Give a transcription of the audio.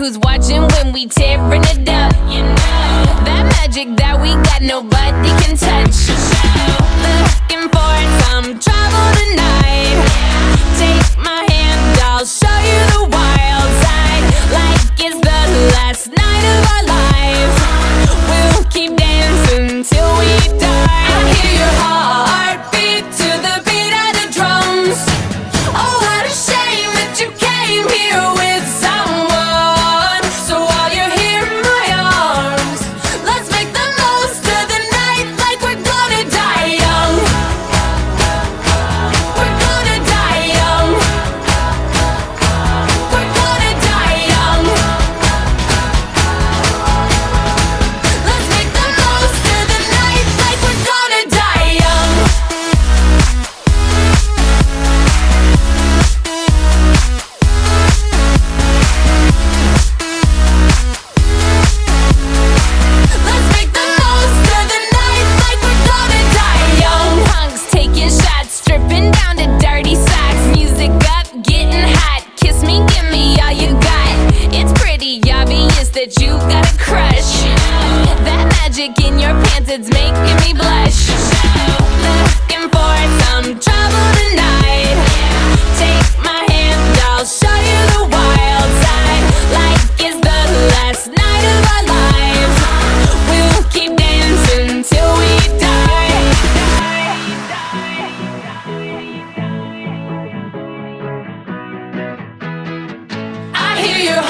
who's watching when we tearing it up. You know that magic that we got, nobody can touch. Looking for some trouble tonight. Take my hand, I'll show you the wild side. Like it's the last night of our lives. We'll keep dancing till we die. I hear your heartbeat to the beat of the drums. Oh, what a shame that you came here with someone. So while you're here in my arms, let's make the most of the night like we're gonna die young. We're gonna die young. We're gonna die young. Let's make the most of the night like we're gonna die young. Let's make the most of the night like we're gonna die young. Punks taking shots, stripping down to dirty socks. Music up, getting hot. Kiss me, give me all you got. It's pretty obvious that you got a crush. That magic in your pants, it's making me blush. Looking for some trouble tonight. Take my hand, I'll show you the wild side. Like it's the last night of our lives. We'll keep dancing till we die. I hear your